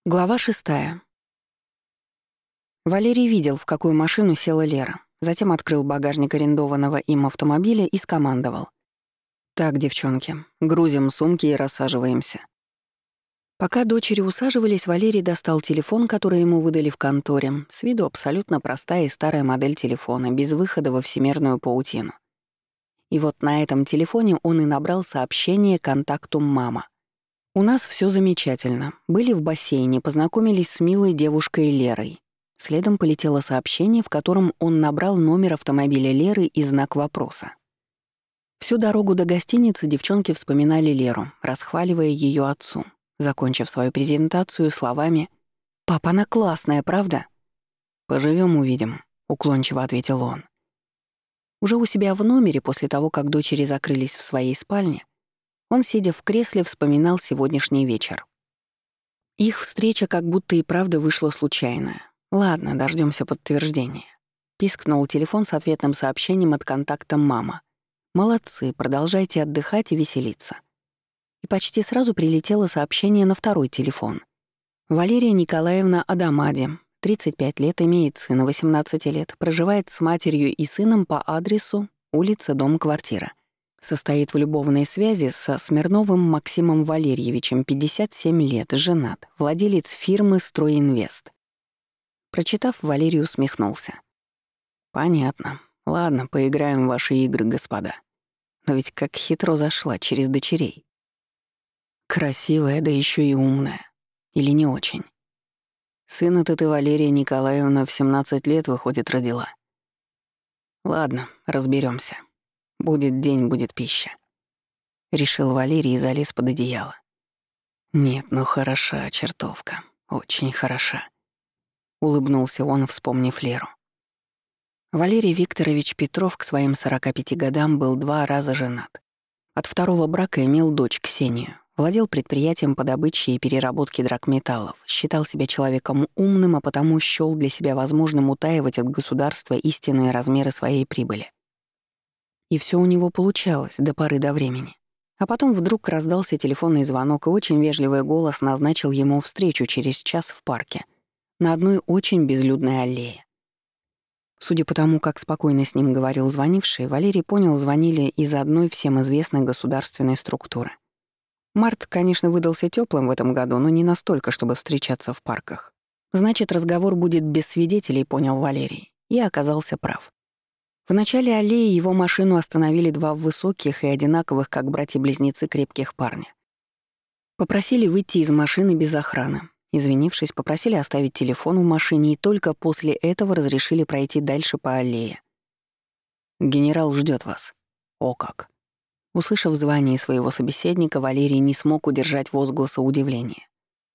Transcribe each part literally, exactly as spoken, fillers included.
Глава шестая. Валерий видел, в какую машину села Лера. Затем открыл багажник арендованного им автомобиля и скомандовал. «Так, девчонки, грузим сумки и рассаживаемся». Пока дочери усаживались, Валерий достал телефон, который ему выдали в конторе. С виду абсолютно простая и старая модель телефона, без выхода во всемирную паутину. И вот на этом телефоне он и набрал сообщение контакту «Мама». «У нас все замечательно. Были в бассейне, познакомились с милой девушкой Лерой». Следом полетело сообщение, в котором он набрал номер автомобиля Леры и знак вопроса. Всю дорогу до гостиницы девчонки вспоминали Леру, расхваливая ее отцу, закончив свою презентацию словами «Папа, она классная, правда?» «Поживем, увидим», — уклончиво ответил он. Уже у себя в номере, после того, как дочери закрылись в своей спальне, он, сидя в кресле, вспоминал сегодняшний вечер. Их встреча как будто и правда вышла случайная. Ладно, дождемся подтверждения. Пискнул телефон с ответным сообщением от контакта «Мама». «Молодцы, продолжайте отдыхать и веселиться». И почти сразу прилетело сообщение на второй телефон. Валерия Николаевна Адамади, тридцать пять лет, имеет сына восемнадцати лет, проживает с матерью и сыном по адресу улица, дом, квартира. Состоит в любовной связи со Смирновым Максимом Валерьевичем, пятьдесят семь лет, женат, владелец фирмы «Стройинвест». Прочитав, Валерий усмехнулся. «Понятно. Ладно, поиграем в ваши игры, господа. Но ведь как хитро зашла через дочерей. Красивая, да еще и умная. Или не очень? Сына-то ты, Валерия Николаевна, в семнадцать лет, выходит, родила. Ладно, разберемся. Будет день, будет пища». Решил Валерий и залез под одеяло. «Нет, ну хороша чертовка, очень хороша», — улыбнулся он, вспомнив Леру. Валерий Викторович Петров к своим сорока пяти годам был два раза женат. От второго брака имел дочь Ксению, владел предприятием по добыче и переработке драгметаллов, считал себя человеком умным, а потому счёл для себя возможным утаивать от государства истинные размеры своей прибыли. И все у него получалось до поры до времени. А потом вдруг раздался телефонный звонок, и очень вежливый голос назначил ему встречу через час в парке, на одной очень безлюдной аллее. Судя по тому, как спокойно с ним говорил звонивший, Валерий понял, звонили из одной всем известной государственной структуры. Март, конечно, выдался теплым в этом году, но не настолько, чтобы встречаться в парках. Значит, разговор будет без свидетелей, понял Валерий, и оказался прав. В начале аллеи его машину остановили два высоких и одинаковых, как братья-близнецы, крепких парня. Попросили выйти из машины без охраны. Извинившись, попросили оставить телефон в машине и только после этого разрешили пройти дальше по аллее. «Генерал ждет вас». «О как!» Услышав звание своего собеседника, Валерий не смог удержать возгласа удивления.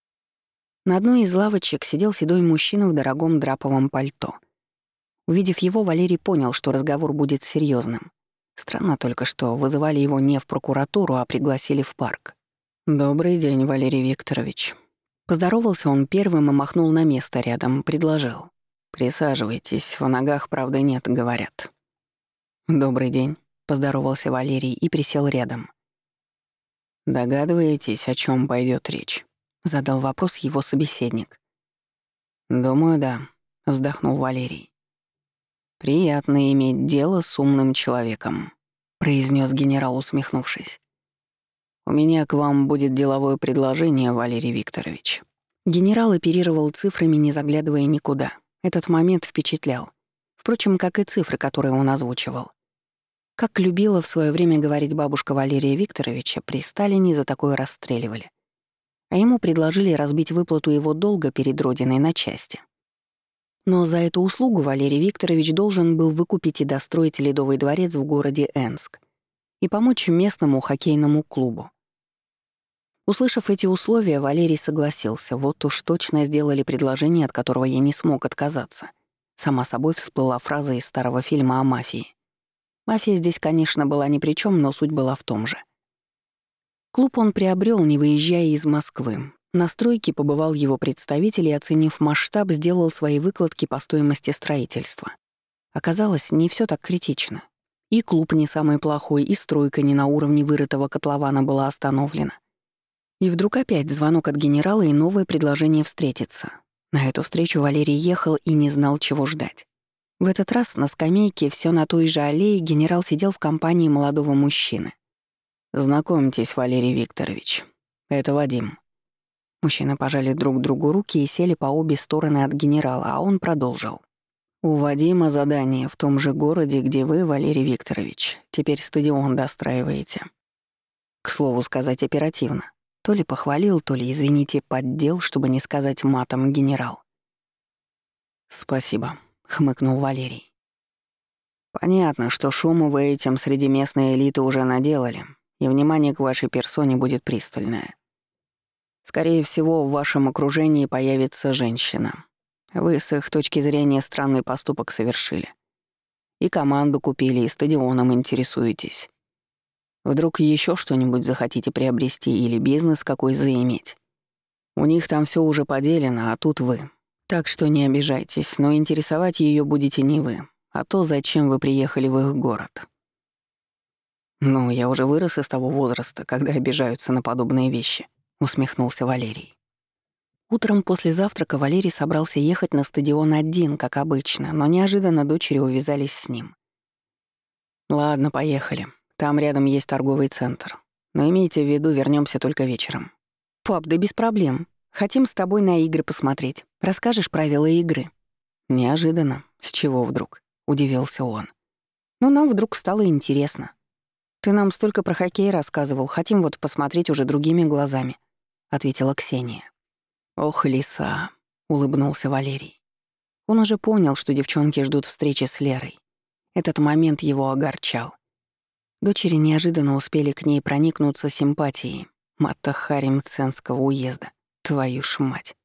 На одной из лавочек сидел седой мужчина в дорогом драповом пальто. Увидев его, Валерий понял, что разговор будет серьезным. Странно только, что вызывали его не в прокуратуру, а пригласили в парк. «Добрый день, Валерий Викторович». Поздоровался он первым и махнул на место рядом, предложил. «Присаживайтесь, в ногах, правда, нет, говорят». «Добрый день», — поздоровался Валерий и присел рядом. «Догадываетесь, о чем пойдет речь?» — задал вопрос его собеседник. «Думаю, да», — вздохнул Валерий. «Приятно иметь дело с умным человеком», — произнес генерал, усмехнувшись. «У меня к вам будет деловое предложение, Валерий Викторович». Генерал оперировал цифрами, не заглядывая никуда. Этот момент впечатлял. Впрочем, как и цифры, которые он озвучивал. Как любила в свое время говорить бабушка Валерия Викторовича, при Сталине за такое расстреливали. А ему предложили разбить выплату его долга перед Родиной на части. Но за эту услугу Валерий Викторович должен был выкупить и достроить Ледовый дворец в городе Энск и помочь местному хоккейному клубу. Услышав эти условия, Валерий согласился. Вот уж точно сделали предложение, от которого я не смог отказаться. Сама собой всплыла фраза из старого фильма о мафии. Мафия здесь, конечно, была ни при чем, но суть была в том же. Клуб он приобрел, не выезжая из Москвы. На стройке побывал его представитель и, оценив масштаб, сделал свои выкладки по стоимости строительства. Оказалось, не все так критично. И клуб не самый плохой, и стройка не на уровне вырытого котлована была остановлена. И вдруг опять звонок от генерала и новое предложение встретиться. На эту встречу Валерий ехал и не знал, чего ждать. В этот раз на скамейке все на той же аллее генерал сидел в компании молодого мужчины. «Знакомьтесь, Валерий Викторович, это Вадим». Мужчины пожали друг другу руки и сели по обе стороны от генерала, а он продолжил. «У Вадима задание в том же городе, где вы, Валерий Викторович, теперь стадион достраиваете. К слову сказать, оперативно. То ли похвалил, то ли, извините, поддел, чтобы не сказать матом генерал». «Спасибо», — хмыкнул Валерий. «Понятно, что шуму вы этим среди местной элиты уже наделали, и внимание к вашей персоне будет пристальное. Скорее всего, в вашем окружении появится женщина. Вы с их точки зрения странный поступок совершили. И команду купили, и стадионом интересуетесь. Вдруг еще что-нибудь захотите приобрести или бизнес какой заиметь? У них там все уже поделено, а тут вы. Так что не обижайтесь, но интересовать ее будете не вы, а то, зачем вы приехали в их город». «Ну, я уже вырос из того возраста, когда обижаются на подобные вещи», — усмехнулся Валерий. Утром после завтрака Валерий собрался ехать на стадион один, как обычно, но неожиданно дочери увязались с ним. «Ладно, поехали. Там рядом есть торговый центр. Но имейте в виду, вернемся только вечером». «Пап, да без проблем. Хотим с тобой на игры посмотреть. Расскажешь правила игры?» «Неожиданно. С чего вдруг?» — удивился он. «Ну, нам вдруг стало интересно. Ты нам столько про хоккей рассказывал, хотим вот посмотреть уже другими глазами», — ответила Ксения. «Ох, лиса», — улыбнулся Валерий. Он уже понял, что девчонки ждут встречи с Лерой. Этот момент его огорчал. Дочери неожиданно успели к ней проникнуться симпатией. Маттахари Мценского уезда. Твою ж мать.